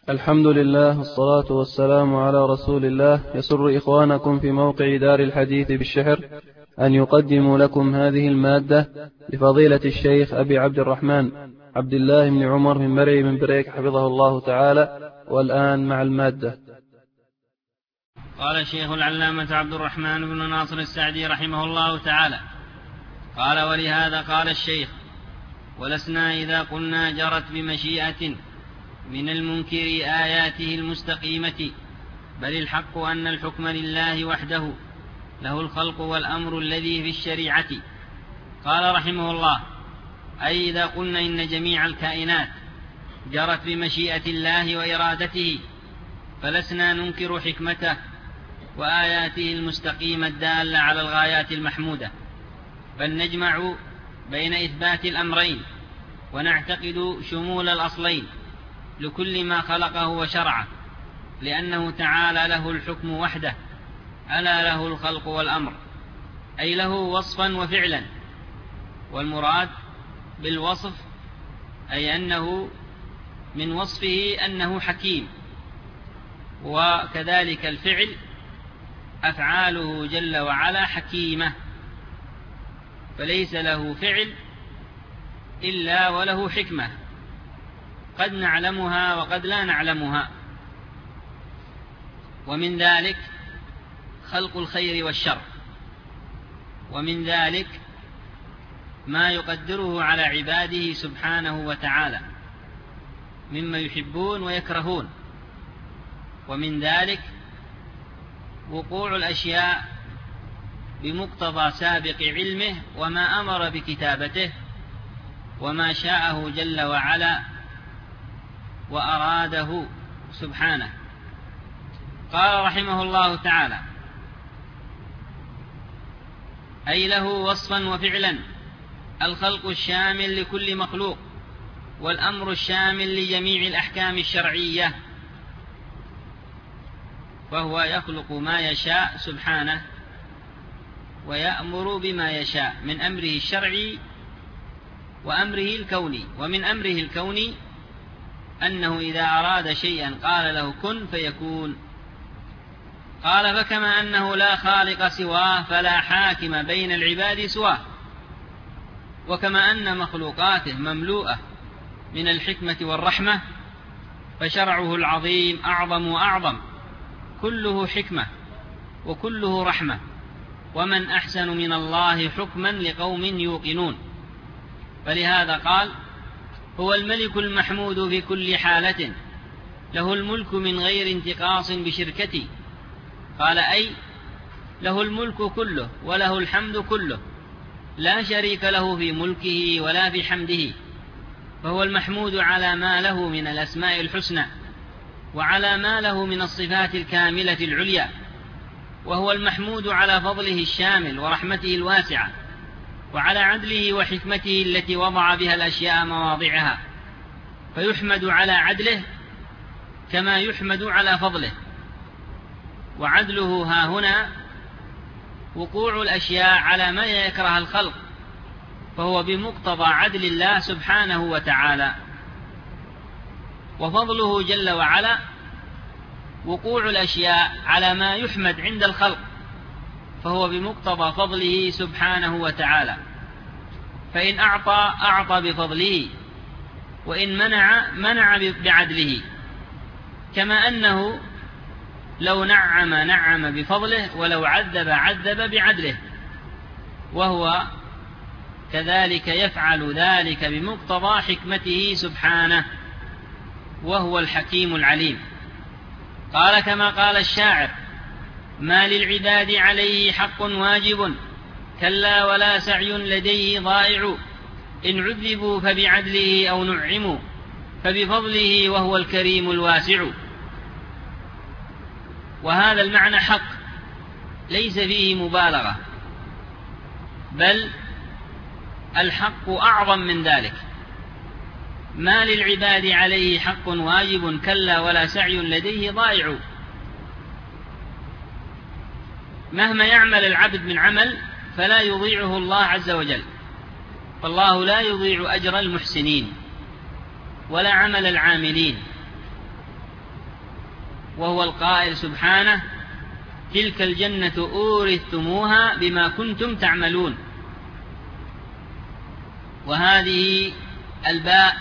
الحمد لله والصلاة والسلام على رسول الله. يسر إخوانكم في موقع دار الحديث بالشحر أن يقدموا لكم هذه المادة لفضيلة الشيخ أبي عبد الرحمن عبد الله بن عمر من مرعي من بريك حفظه الله تعالى. والآن مع المادة. قال الشيخ العلامة عبد الرحمن بن ناصر السعدي رحمه الله تعالى قال: ولهذا قال الشيخ: ولسنا إذا قلنا جرت بمشيئة من المنكر آياته المستقيمة، بل الحق أن الحكم لله وحده، له الخلق والأمر الذي في الشريعة. قال رحمه الله: أي إذا قلنا إن جميع الكائنات جرت بمشيئة الله وإرادته، فلسنا ننكر حكمته وآياته المستقيمة الدالة على الغايات المحمودة، بل نجمع بين إثبات الأمرين ونعتقد شمول الأصلين لكل ما خلقه وشرعه، لأنه تعالى له الحكم وحده، ألا له الخلق والأمر، أي له وصفا وفعلا. والمراد بالوصف أي أنه من وصفه أنه حكيم، وكذلك الفعل أفعاله جل وعلا حكيمة، فليس له فعل إلا وله حكمة، قد نعلمها وقد لا نعلمها. ومن ذلك خلق الخير والشر، ومن ذلك ما يقدره على عباده سبحانه وتعالى مما يحبون ويكرهون، ومن ذلك وقوع الأشياء بمقتضى سابق علمه وما أمر بكتابته وما شاءه جل وعلا وأراده سبحانه. قال رحمه الله تعالى: أي له وصفا وفعلا، الخلق الشامل لكل مخلوق، والأمر الشامل لجميع الأحكام الشرعية، فهو يخلق ما يشاء سبحانه ويأمر بما يشاء من أمره الشرعي وأمره الكوني. ومن أمره الكوني أنه إذا أراد شيئا قال له كن فيكون. قال: فكما أنه لا خالق سواه فلا حاكم بين العباد سواه، وكما أن مخلوقاته مملوءة من الحكمة والرحمة، فشرعه العظيم أعظم وأعظم، كله حكمة وكله رحمة، ومن أحسن من الله حكما لقوم يوقنون. فلهذا قال: هو الملك المحمود في كل حالة، له الملك من غير انتقاص بشركتي. قال: أي له الملك كله وله الحمد كله، لا شريك له في ملكه ولا في حمده، فهو المحمود على ما له من الأسماء الحسنى وعلى ما له من الصفات الكاملة العليا، وهو المحمود على فضله الشامل ورحمته الواسعة، وعلى عدله وحكمته التي وضع بها الأشياء مواضعها، فيحمد على عدله كما يحمد على فضله. وعدله ها هنا وقوع الأشياء على ما يكره الخلق، فهو بمقتضى عدل الله سبحانه وتعالى. وفضله جل وعلا وقوع الأشياء على ما يحمد عند الخلق، فهو بمقتضى فضله سبحانه وتعالى. فإن أعطى أعطى بفضله، وإن منع بعدله، كما أنه لو نعم بفضله، ولو عذب بعدله، وهو كذلك يفعل ذلك بمقتضى حكمته سبحانه، وهو الحكيم العليم. قال كما قال الشاعر: ما للعباد عليه حق واجب، كلا ولا سعي لديه ضائع، إن عذبوا فبعدله أو نعموا، فبفضله وهو الكريم الواسع. وهذا المعنى حق ليس فيه مبالغة، بل الحق أعظم من ذلك. ما للعباد عليه حق واجب، كلا ولا سعي لديه ضائع. مهما يعمل العبد من عمل فلا يضيعه الله عز وجل، فالله لا يضيع أجر المحسنين ولا عمل العاملين، وهو القائل سبحانه: تلك الجنة أورثتموها بما كنتم تعملون. وهذه الباء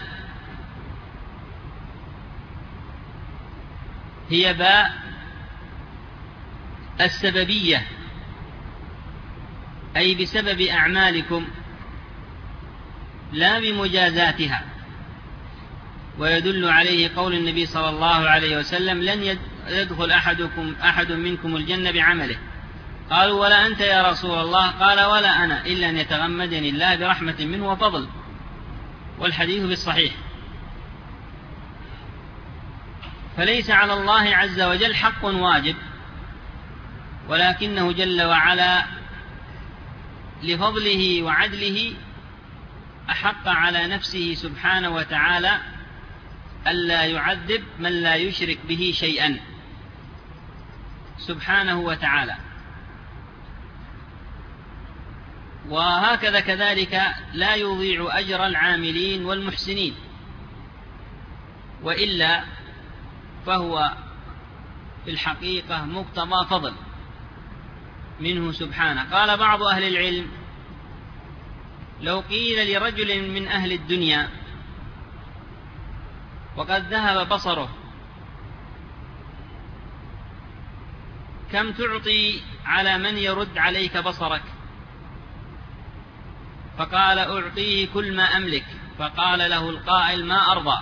هي باء السببية، أي بسبب أعمالكم لا بمجازاتها. ويدل عليه قول النبي صلى الله عليه وسلم: لن يدخل أحد منكم الجنة بعمله. قالوا: ولا أنت يا رسول الله؟ قال: ولا أنا، إلا أن يتغمدني الله برحمة منه وفضل. والحديث بالصحيح. فليس على الله عز وجل حق واجب، ولكنه جل وعلا لفضله وعدله أحق على نفسه سبحانه وتعالى ألا يعذب من لا يشرك به شيئا سبحانه وتعالى. وهكذا كذلك لا يضيع أجر العاملين والمحسنين، وإلا فهو في الحقيقة مقتضى فضل منه سبحانه. قال بعض أهل العلم: لو قيل لرجل من أهل الدنيا وقد ذهب بصره: كم تعطي على من يرد عليك بصرك؟ فقال: أعطيه كل ما أملك. فقال له القائل: ما أرضى.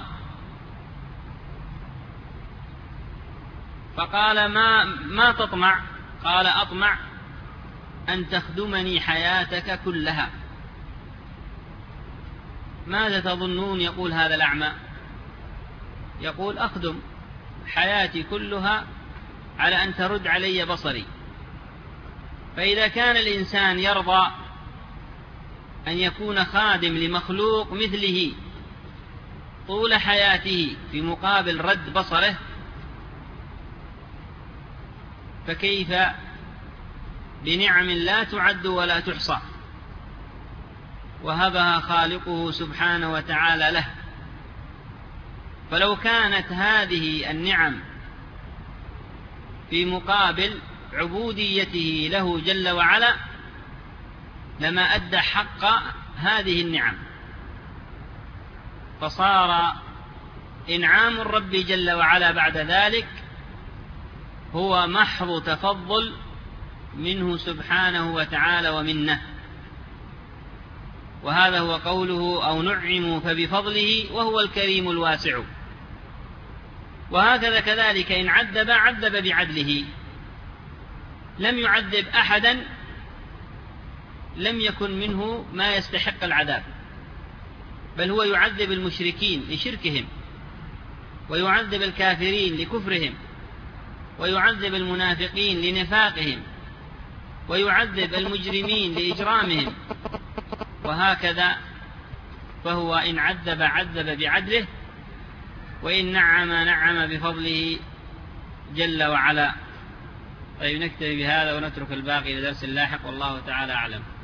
فقال: ما تطمع؟ قال: أطمع أن تخدمني حياتك كلها. ماذا تظنون يقول هذا الأعمى؟ يقول: أخدم حياتي كلها على أن ترد علي بصري. فإذا كان الإنسان يرضى أن يكون خادم لمخلوق مثله طول حياته في مقابل رد بصره، فكيف بنعم لا تعد ولا تحصى وهبها خالقه سبحانه وتعالى له؟ فلو كانت هذه النعم في مقابل عبوديته له جل وعلا لما أدى حق هذه النعم، فصار إنعام الرب جل وعلا بعد ذلك هو محض تفضل منه سبحانه وتعالى ومنه. وهذا هو قوله: أو نعموا فبفضله وهو الكريم الواسع. وهكذا كذلك إن عذب بعدله، لم يعذب أحدا لم يكن منه ما يستحق العذاب، بل هو يعذب المشركين لشركهم، ويعذب الكافرين لكفرهم، ويعذب المنافقين لنفاقهم، ويعذب المجرمين لإجرامهم. وهكذا فهو إن عذب بعدله، وإن نعم بفضله جل وعلا. طيب، نكتفي بهذا ونترك الباقي لدرس لاحق، والله تعالى أعلم.